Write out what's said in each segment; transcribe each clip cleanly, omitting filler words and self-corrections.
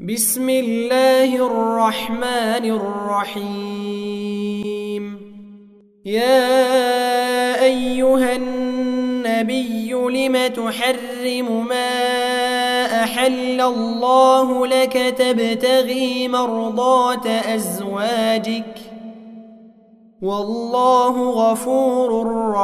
بسم الله الرحمن الرحيم. يا أيها النبي لم تحرم ما أحل الله لك تبتغي مرضات أزواجك والله غفور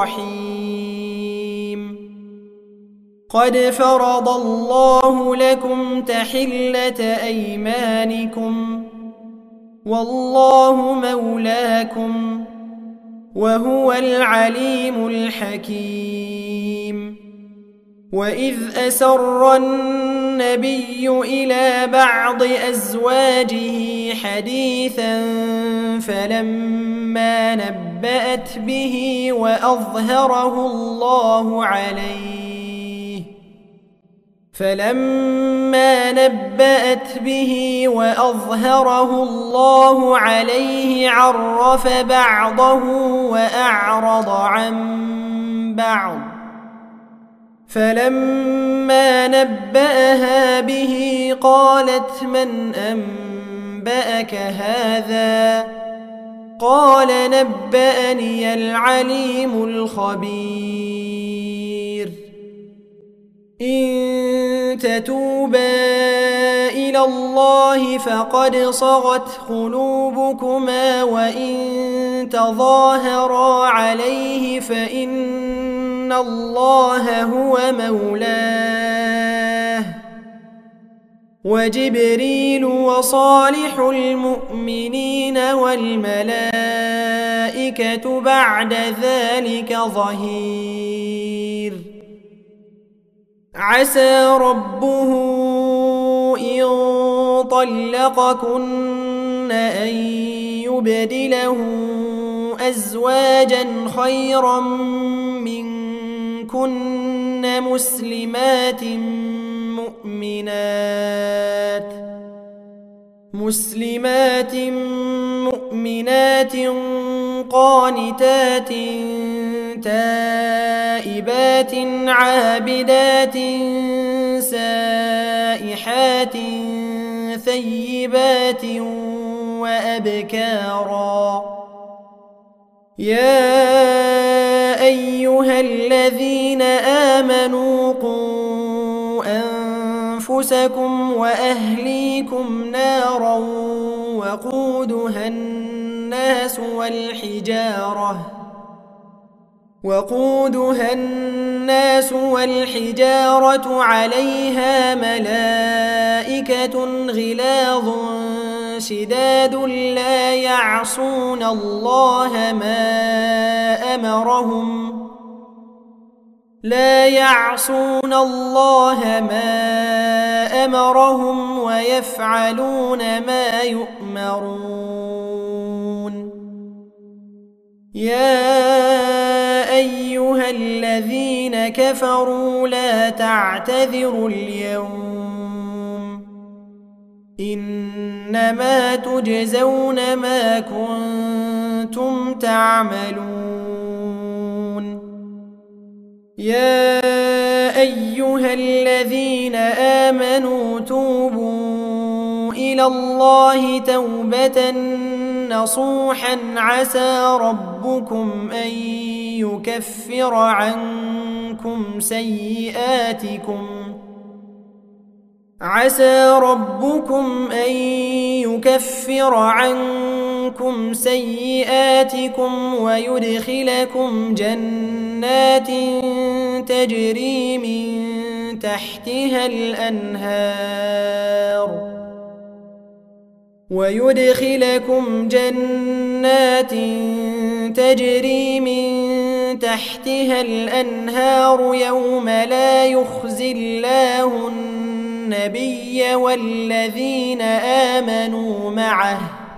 رحيم. قد فرض الله لكم تحلة أيمانكم والله مولاكم وهو العليم الحكيم. وإذ أسر النبي إلى بعض أزواجه حديثا فلما نبأت به وأظهره الله عليه عرف بعضه وأعرض عن بعض. فلما نبأها به قالت من أنبأك هذا؟ قال نبأني العليم الخبير. إن تتوبا إلى الله فقد صغت قلوبكما وإن تظاهرا عليه فإن الله هو مولاه وجبريل وصالح المؤمنين والملائكة بعد ذلك ظهير. عسى ربه إن طلقكن أن يبدله أزواجا خيرا منكن مسلمات مؤمنات قانتات تائبات عابدات سائحات ثيبات وأبكارا. يا أيها الذين آمنوا قوا أنفسكم وأهليكم نارا وقودها الناس والحجارة عليها ملائكة غلاظ شداد لا يعصون الله ما أمرهم ويفعلون ما يؤمرون. يا أيها الذين كفروا لا تعتذروا اليوم إنما تجزون ما كنتم تعملون. يا أيها الذين آمنوا توبوا إلى الله توبة نصوحا عسى ربكم أن يكفر عنكم سيئاتكم ويدخلكم جنات تجري من تحتها الأنهار يوم لا يخزي الله النبي والذين آمنوا معه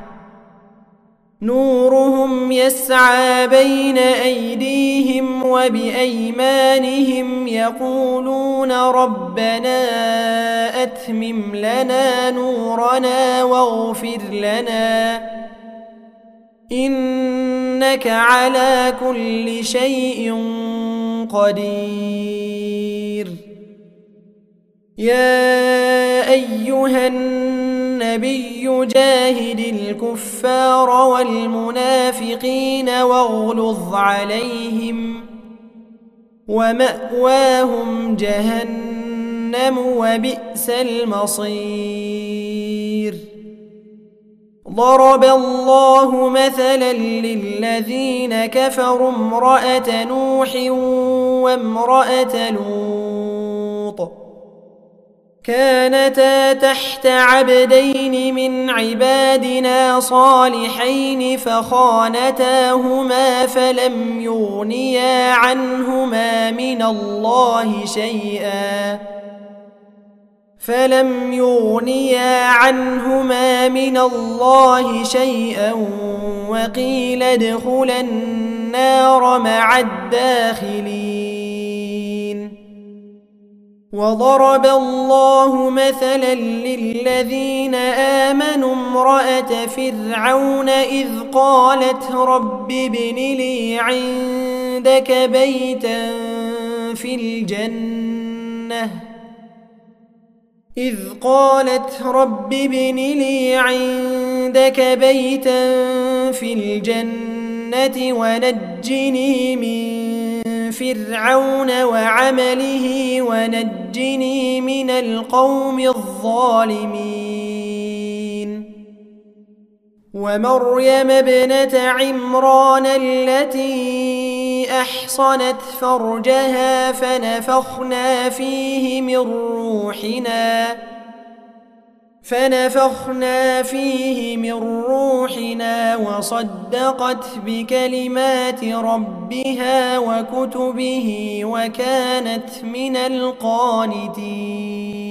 نورهم يسعى بين أيديهم وبأيمانهم يقولون ربنا أتمم لنا نورنا واغفر لنا إنك على كل شيء قدير. يا أيها الناس النبي جاهد الكفار والمنافقين واغلظ عليهم ومأواهم جهنم وبئس المصير. ضرب الله مثلا للذين كفروا امرأة نوح وامرأة لوط كانتا تحت عبدين من عبادنا صالحين فخانتاهما فلم يغنيا عنهما من الله شيئا وقيل ادخلا النار مع الداخلين. وضرب الله مثلا للذين آمنوا امرأة فرعون إذ قالت رب ابن لي عندك بيتا في الجنة ونجني من فرعون وعمله ونجني من القوم الظالمين. ومريم ابنة عمران التي أحصنت فرجها فنفخنا فيه من روحنا وصدقت بكلمات ربها وكتبه وكانت من القانتين.